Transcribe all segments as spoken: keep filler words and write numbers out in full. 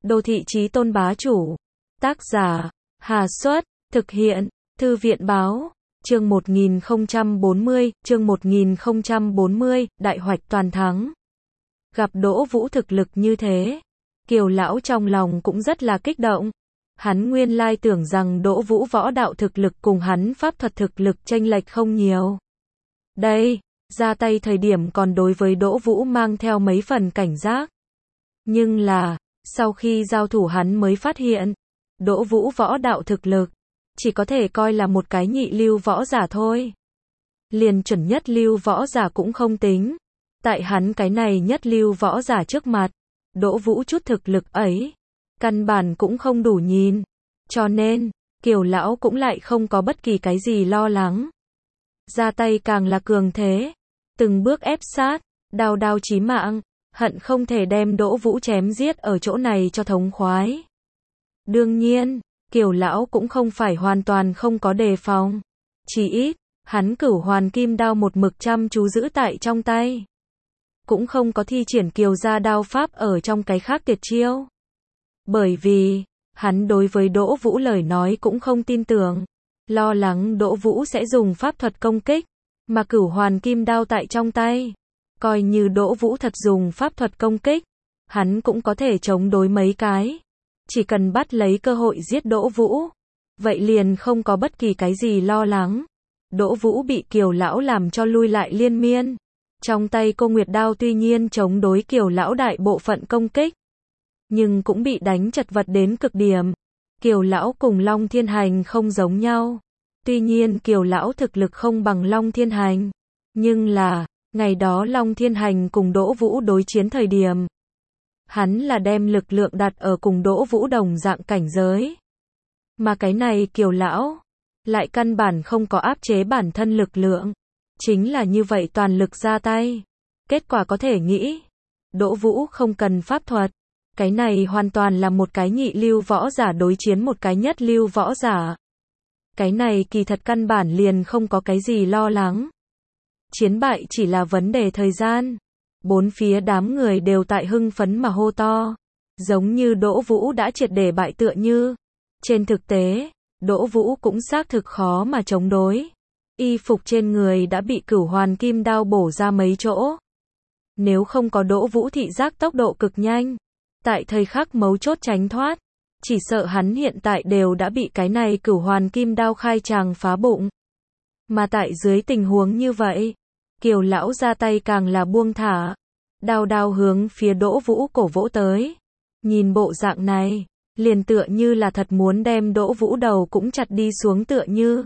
Đô thị chí tôn bá chủ. Tác giả, Hà Xuất, thực hiện, Thư viện Báo, chương một nghìn không trăm bốn mươi, chương một nghìn không trăm bốn mươi, đại hoạch toàn thắng. Gặp Đỗ Vũ thực lực như thế, Kiều lão trong lòng cũng rất là kích động. Hắn nguyên lai tưởng rằng Đỗ Vũ võ đạo thực lực cùng hắn pháp thuật thực lực chênh lệch không nhiều. Đây, ra tay thời điểm còn đối với Đỗ Vũ mang theo mấy phần cảnh giác. Nhưng là, sau khi giao thủ hắn mới phát hiện, Đỗ Vũ võ đạo thực lực, chỉ có thể coi là một cái nhị lưu võ giả thôi. Liền chuẩn nhất lưu võ giả cũng không tính. Tại hắn cái này nhất lưu võ giả trước mặt, Đỗ Vũ chút thực lực ấy, căn bản cũng không đủ nhìn. Cho nên, Kiều lão cũng lại không có bất kỳ cái gì lo lắng. Ra tay càng là cường thế, từng bước ép sát, đao đao chí mạng, hận không thể đem Đỗ Vũ chém giết ở chỗ này cho thống khoái. Đương nhiên, Kiều lão cũng không phải hoàn toàn không có đề phòng. Chỉ ít, hắn cửu hoàn kim đao một mực chăm chú giữ tại trong tay. Cũng không có thi triển Kiều gia đao pháp ở trong cái khác tuyệt chiêu. Bởi vì, hắn đối với Đỗ Vũ lời nói cũng không tin tưởng. Lo lắng Đỗ Vũ sẽ dùng pháp thuật công kích, mà cửu hoàn kim đao tại trong tay. Coi như Đỗ Vũ thật dùng pháp thuật công kích, hắn cũng có thể chống đối mấy cái. Chỉ cần bắt lấy cơ hội giết Đỗ Vũ, vậy liền không có bất kỳ cái gì lo lắng. Đỗ Vũ bị Kiều lão làm cho lui lại liên miên. Trong tay cô Nguyệt đao tuy nhiên chống đối Kiều lão đại bộ phận công kích, nhưng cũng bị đánh chật vật đến cực điểm. Kiều lão cùng Long Thiên Hành không giống nhau. Tuy nhiên Kiều lão thực lực không bằng Long Thiên Hành, nhưng là, ngày đó Long Thiên Hành cùng Đỗ Vũ đối chiến thời điểm, hắn là đem lực lượng đặt ở cùng Đỗ Vũ đồng dạng cảnh giới. Mà cái này Kiều lão, lại căn bản không có áp chế bản thân lực lượng. Chính là như vậy toàn lực ra tay. Kết quả có thể nghĩ, Đỗ Vũ không cần pháp thuật. Cái này hoàn toàn là một cái nhị lưu võ giả đối chiến một cái nhất lưu võ giả. Cái này kỳ thật căn bản liền không có cái gì lo lắng. Chiến bại chỉ là vấn đề thời gian. Bốn phía đám người đều tại hưng phấn mà hô to. Giống như Đỗ Vũ đã triệt để bại tựa như. Trên thực tế, Đỗ Vũ cũng xác thực khó mà chống đối. Y phục trên người đã bị cửu hoàn kim đao bổ ra mấy chỗ. Nếu không có Đỗ Vũ thị giác tốc độ cực nhanh, tại thời khắc mấu chốt tránh thoát, chỉ sợ hắn hiện tại đều đã bị cái này cửu hoàn kim đao khai tràng phá bụng. Mà tại dưới tình huống như vậy, Kiều lão ra tay càng là buông thả, đao đao hướng phía Đỗ Vũ cổ vỗ tới. Nhìn bộ dạng này, liền tựa như là thật muốn đem Đỗ Vũ đầu cũng chặt đi xuống tựa như.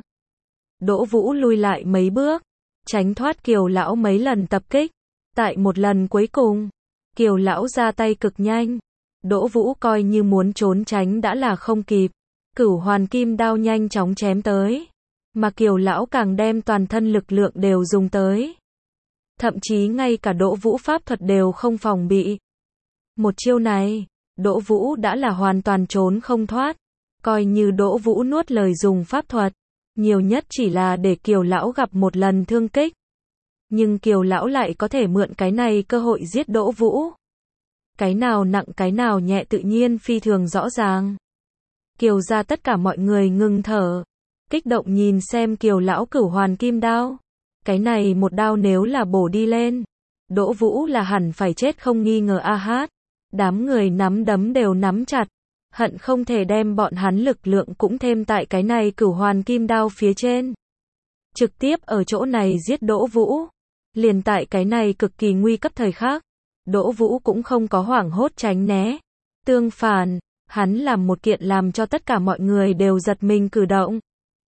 Đỗ Vũ lui lại mấy bước, tránh thoát Kiều lão mấy lần tập kích. Tại một lần cuối cùng, Kiều lão ra tay cực nhanh. Đỗ Vũ coi như muốn trốn tránh đã là không kịp. Cửu hoàn kim đao nhanh chóng chém tới. Mà Kiều lão càng đem toàn thân lực lượng đều dùng tới. Thậm chí ngay cả Đỗ Vũ pháp thuật đều không phòng bị. Một chiêu này, Đỗ Vũ đã là hoàn toàn trốn không thoát. Coi như Đỗ Vũ nuốt lời dùng pháp thuật, nhiều nhất chỉ là để Kiều lão gặp một lần thương kích. Nhưng Kiều lão lại có thể mượn cái này cơ hội giết Đỗ Vũ. Cái nào nặng cái nào nhẹ tự nhiên phi thường rõ ràng. Kiều ra tất cả mọi người ngừng thở, kích động nhìn xem Kiều lão cửu hoàn kim đao. Cái này một đao nếu là bổ đi lên, Đỗ Vũ là hẳn phải chết không nghi ngờ a hát. Đám người nắm đấm đều nắm chặt, hận không thể đem bọn hắn lực lượng cũng thêm tại cái này cửu hoàn kim đao phía trên. Trực tiếp ở chỗ này giết Đỗ Vũ. Liền tại cái này cực kỳ nguy cấp thời khắc, Đỗ Vũ cũng không có hoảng hốt tránh né. Tương phản, hắn làm một kiện làm cho tất cả mọi người đều giật mình cử động.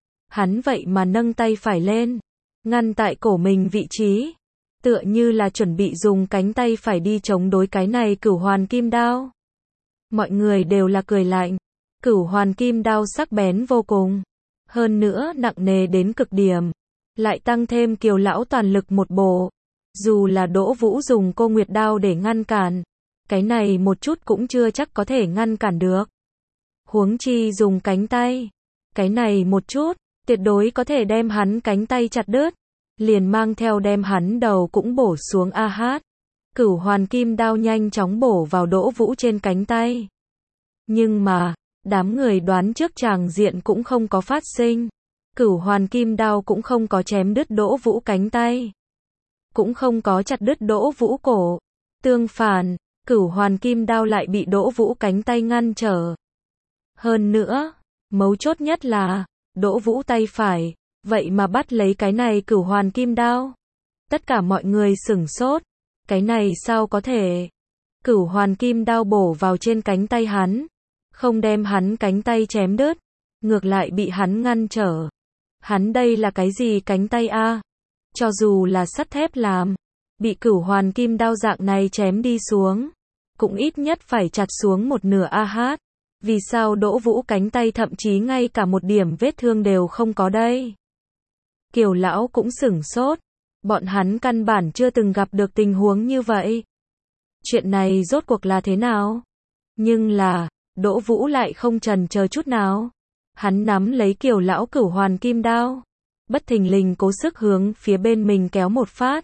Hắn vậy mà nâng tay phải lên, ngăn tại cổ mình vị trí, tựa như là chuẩn bị dùng cánh tay phải đi chống đối cái này cửu hoàn kim đao. Mọi người đều là cười lạnh. Cửu hoàn kim đao sắc bén vô cùng, hơn nữa nặng nề đến cực điểm, lại tăng thêm Kiều lão toàn lực một bổ. Dù là Đỗ Vũ dùng cô Nguyệt đao để ngăn cản, cái này một chút cũng chưa chắc có thể ngăn cản được. Huống chi dùng cánh tay, cái này một chút, tuyệt đối có thể đem hắn cánh tay chặt đứt, liền mang theo đem hắn đầu cũng bổ xuống a hát. Cửu hoàn kim đao nhanh chóng bổ vào Đỗ Vũ trên cánh tay. Nhưng mà, đám người đoán trước tràng diện cũng không có phát sinh. Cửu hoàn kim đao cũng không có chém đứt Đỗ Vũ cánh tay. Cũng không có chặt đứt Đỗ Vũ cổ. Tương phản, cửu hoàn kim đao lại bị Đỗ Vũ cánh tay ngăn trở. Hơn nữa, mấu chốt nhất là, Đỗ Vũ tay phải, vậy mà bắt lấy cái này cửu hoàn kim đao. Tất cả mọi người sửng sốt. Cái này sao có thể? Cửu hoàn kim đao bổ vào trên cánh tay hắn. Không đem hắn cánh tay chém đứt. Ngược lại bị hắn ngăn trở. Hắn đây là cái gì cánh tay a? Cho dù là sắt thép làm. Bị cửu hoàn kim đao dạng này chém đi xuống. Cũng ít nhất phải chặt xuống một nửa a hát. Vì sao Đỗ Vũ cánh tay thậm chí ngay cả một điểm vết thương đều không có đây? Kiều lão cũng sửng sốt. Bọn hắn căn bản chưa từng gặp được tình huống như vậy. Chuyện này rốt cuộc là thế nào? Nhưng là, Đỗ Vũ lại không chần chờ chút nào. Hắn nắm lấy Kiều lão cửu hoàn kim đao. Bất thình lình cố sức hướng phía bên mình kéo một phát.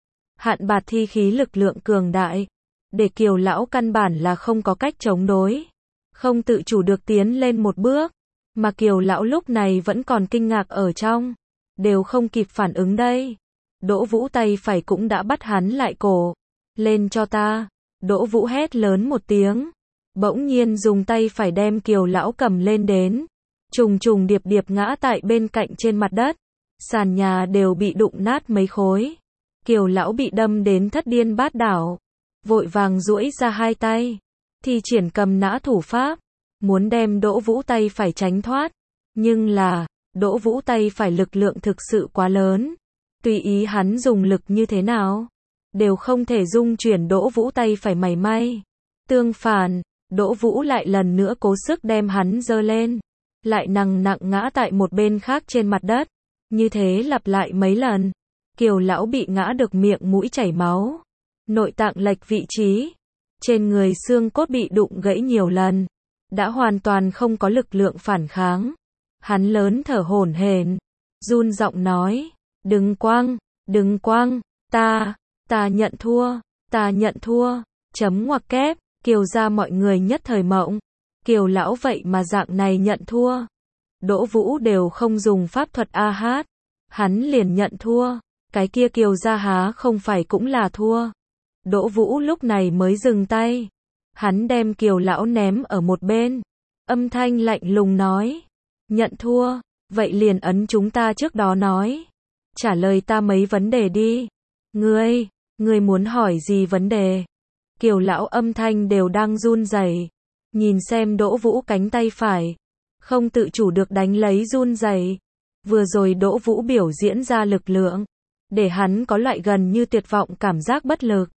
Hạn bạt thi khí lực lượng cường đại. Để Kiều lão căn bản là không có cách chống đối. Không tự chủ được tiến lên một bước. Mà Kiều lão lúc này vẫn còn kinh ngạc ở trong. Đều không kịp phản ứng đây. Đỗ Vũ tay phải cũng đã bắt hắn lại cổ. Lên cho ta. Đỗ Vũ hét lớn một tiếng. Bỗng nhiên dùng tay phải đem Kiều lão cầm lên đến. Trùng trùng điệp điệp ngã tại bên cạnh trên mặt đất. Sàn nhà đều bị đụng nát mấy khối. Kiều lão bị đâm đến thất điên bát đảo. Vội vàng duỗi ra hai tay. Thi triển cầm nã thủ pháp. Muốn đem Đỗ Vũ tay phải tránh thoát. Nhưng là, Đỗ Vũ tay phải lực lượng thực sự quá lớn. Tùy ý hắn dùng lực như thế nào, đều không thể dung chuyển Đỗ Vũ tay phải mảy may. Tương phản, Đỗ Vũ lại lần nữa cố sức đem hắn giơ lên. Lại nặng nặng ngã tại một bên khác trên mặt đất. Như thế lặp lại mấy lần. Kiều lão bị ngã được miệng mũi chảy máu. Nội tạng lệch vị trí. Trên người xương cốt bị đụng gãy nhiều lần. Đã hoàn toàn không có lực lượng phản kháng. Hắn lớn thở hổn hển, run giọng nói. Đừng quăng, đừng quăng, ta, ta nhận thua, ta nhận thua, chấm ngoặc kép, Kiều ra mọi người nhất thời mộng. Kiều lão vậy mà dạng này nhận thua. Đỗ Vũ đều không dùng pháp thuật a hát. Hắn liền nhận thua, cái kia Kiều ra há không phải cũng là thua. Đỗ Vũ lúc này mới dừng tay. Hắn đem Kiều lão ném ở một bên. Âm thanh lạnh lùng nói. Nhận thua, vậy liền ấn chúng ta trước đó nói. Trả lời ta mấy vấn đề đi. Ngươi, ngươi muốn hỏi gì vấn đề? Kiều lão âm thanh đều đang run rẩy. Nhìn xem Đỗ Vũ cánh tay phải. Không tự chủ được đánh lấy run rẩy. Vừa rồi Đỗ Vũ biểu diễn ra lực lượng. Để hắn có loại gần như tuyệt vọng cảm giác bất lực.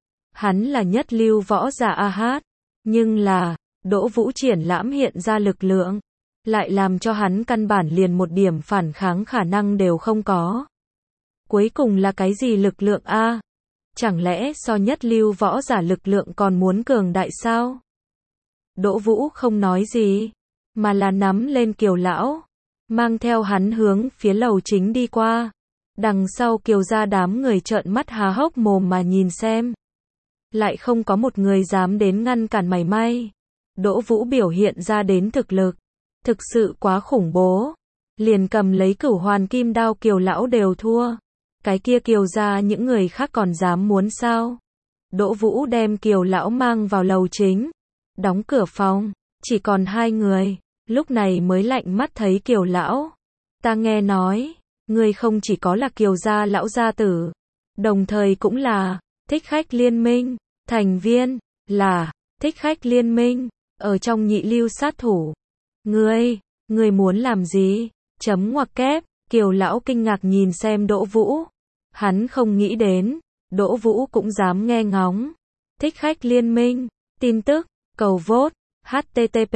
Hắn là nhất lưu võ giả a hát. Nhưng là, Đỗ Vũ triển lãm hiện ra lực lượng. Lại làm cho hắn căn bản liền một điểm phản kháng khả năng đều không có. Cuối cùng là cái gì lực lượng a? Chẳng lẽ so nhất lưu võ giả lực lượng còn muốn cường đại sao? Đỗ Vũ không nói gì, mà là nắm lên Kiều lão, mang theo hắn hướng phía lầu chính đi qua. Đằng sau Kiều gia đám người trợn mắt há hốc mồm mà nhìn xem. Lại không có một người dám đến ngăn cản mảy may. Đỗ Vũ biểu hiện ra đến thực lực. Thực sự quá khủng bố. Liền cầm lấy cửu hoàn kim đao Kiều lão đều thua. Cái kia Kiều ra những người khác còn dám muốn sao? Đỗ Vũ đem Kiều lão mang vào lầu chính. Đóng cửa phòng. Chỉ còn hai người. Lúc này mới lạnh mắt thấy Kiều lão. Ta nghe nói. Ngươi không chỉ có là Kiều gia lão gia tử. Đồng thời cũng là Thích Khách Liên Minh. Thành viên. Là Thích Khách Liên Minh. Ở trong nhị lưu sát thủ. Ngươi, ngươi muốn làm gì? Chấm ngoặc kép, Kiều lão kinh ngạc nhìn xem Đỗ Vũ. Hắn không nghĩ đến, Đỗ Vũ cũng dám nghe ngóng. Thích Khách Liên Minh, tin tức, cầu vote, http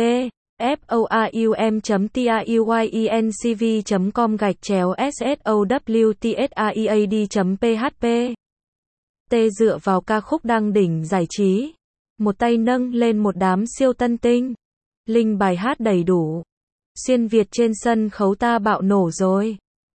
forum.truyencv.com gạch chéo sowtsaead.php. T dựa vào ca khúc đăng đỉnh giải trí. Một tay nâng lên một đám siêu tân tinh. Linh bài hát đầy đủ. Xuyên Việt trên sân khấu ta bạo nổ rồi.